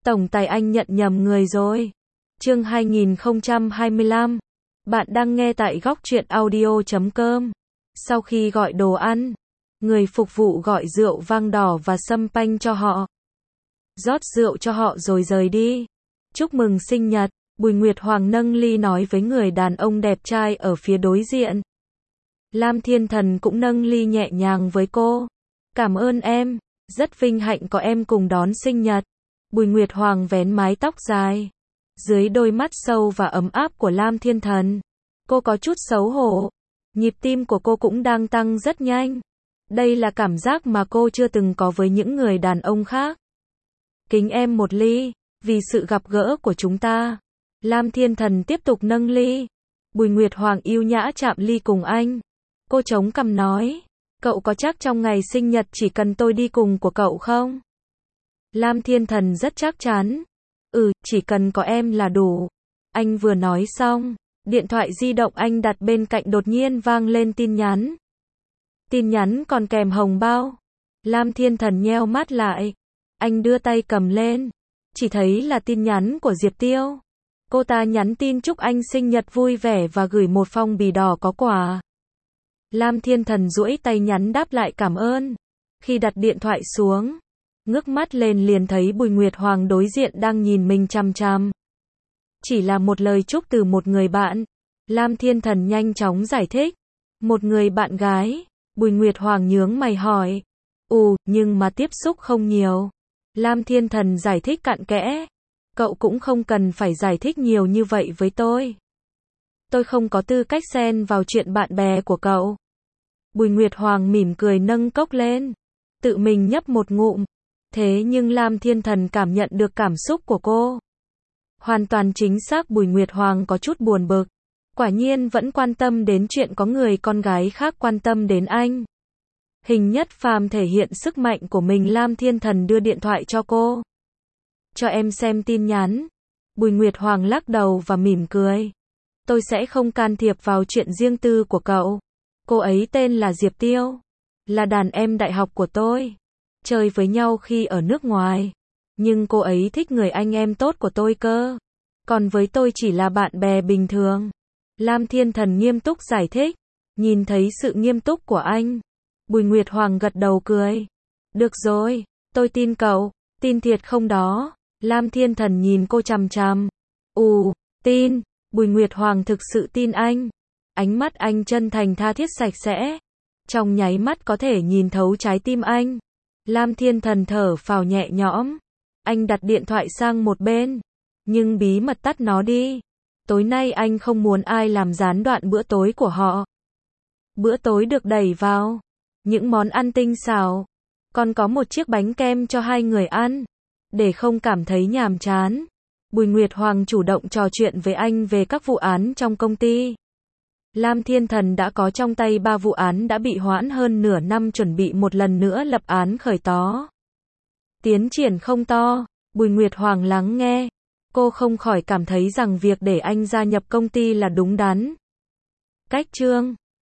Tổng tài anh nhận nhầm người rồi. Chương 2025. Bạn đang nghe tại góc truyện audio.com. Sau khi gọi đồ ăn, người phục vụ gọi rượu vang đỏ và sâm panh cho họ. Rót rượu cho họ rồi rời đi. Chúc mừng sinh nhật, Bùi Nguyệt Hoàng nâng ly nói với người đàn ông đẹp trai ở phía đối diện. Lam Thiên Thần cũng nâng ly nhẹ nhàng với cô. Cảm ơn em, rất vinh hạnh có em cùng đón sinh nhật. Bùi Nguyệt Hoàng vén mái tóc dài. Dưới đôi mắt sâu và ấm áp của Lam Thiên Thần, cô có chút xấu hổ. Nhịp tim của cô cũng đang tăng rất nhanh. Đây là cảm giác mà cô chưa từng có với những người đàn ông khác. Kính em một ly, vì sự gặp gỡ của chúng ta. Lam Thiên Thần tiếp tục nâng ly. Bùi Nguyệt Hoàng yêu nhã chạm ly cùng anh. Cô chống cằm nói, cậu có chắc trong ngày sinh nhật chỉ cần tôi đi cùng của cậu không? Lam Thiên Thần rất chắc chắn. Chỉ cần có em là đủ. Anh vừa nói xong, điện thoại di động anh đặt bên cạnh đột nhiên vang lên tin nhắn. Tin nhắn còn kèm hồng bao. Lam Thiên Thần nheo mắt lại. Anh đưa tay cầm lên. Chỉ thấy là tin nhắn của Diệp Tiêu. Cô ta nhắn tin chúc anh sinh nhật vui vẻ và gửi một phong bì đỏ có quà. Lam Thiên Thần duỗi tay nhắn đáp lại cảm ơn. Khi đặt điện thoại xuống, ngước mắt lên liền thấy Bùi Nguyệt Hoàng đối diện đang nhìn mình chằm chằm. Chỉ là một lời chúc từ một người bạn. Lam Thiên Thần nhanh chóng giải thích. Một người bạn gái. Bùi Nguyệt Hoàng nhướng mày hỏi. Nhưng mà tiếp xúc không nhiều. Lam Thiên Thần giải thích cặn kẽ. Cậu cũng không cần phải giải thích nhiều như vậy với tôi. Tôi không có tư cách xen vào chuyện bạn bè của cậu. Bùi Nguyệt Hoàng mỉm cười nâng cốc lên. Tự mình nhấp một ngụm. Thế nhưng Lam Thiên Thần cảm nhận được cảm xúc của cô. Hoàn toàn chính xác Bùi Nguyệt Hoàng có chút buồn bực. Quả nhiên vẫn quan tâm đến chuyện có người con gái khác quan tâm đến anh. Hình Nhất Phàm thể hiện sức mạnh của mình. Lam Thiên Thần đưa điện thoại cho cô. Cho em xem tin nhắn. Bùi Nguyệt Hoàng lắc đầu và mỉm cười. Tôi sẽ không can thiệp vào chuyện riêng tư của cậu. Cô ấy tên là Diệp Tiêu. Là đàn em đại học của tôi. Chơi với nhau khi ở nước ngoài. Nhưng cô ấy thích người anh em tốt của tôi cơ. Còn với tôi chỉ là bạn bè bình thường. Lam Thiên Thần nghiêm túc giải thích. Nhìn thấy sự nghiêm túc của anh, Bùi Nguyệt Hoàng gật đầu cười. Được rồi, tôi tin cậu. Tin thiệt không đó? Lam Thiên Thần nhìn cô chằm chằm. Tin. Bùi Nguyệt Hoàng thực sự tin anh. Ánh mắt anh chân thành tha thiết sạch sẽ. Trong nháy mắt có thể nhìn thấu trái tim anh. Lam Thiên Thần thở phào nhẹ nhõm. Anh đặt điện thoại sang một bên. Nhưng bí mật tắt nó đi. Tối nay anh không muốn ai làm gián đoạn bữa tối của họ. Bữa tối được đẩy vào. Những món ăn tinh xảo. Còn có một chiếc bánh kem cho hai người ăn. Để không cảm thấy nhàm chán, Bùi Nguyệt Hoàng chủ động trò chuyện với anh về các vụ án trong công ty. Lam Thiên Thần đã có trong tay 3 vụ án đã bị hoãn hơn nửa năm chuẩn bị một lần nữa lập án khởi tố. Tiến triển không to, Bùi Nguyệt Hoàng lắng nghe. Cô không khỏi cảm thấy rằng việc để anh gia nhập công ty là đúng đắn. Cách chương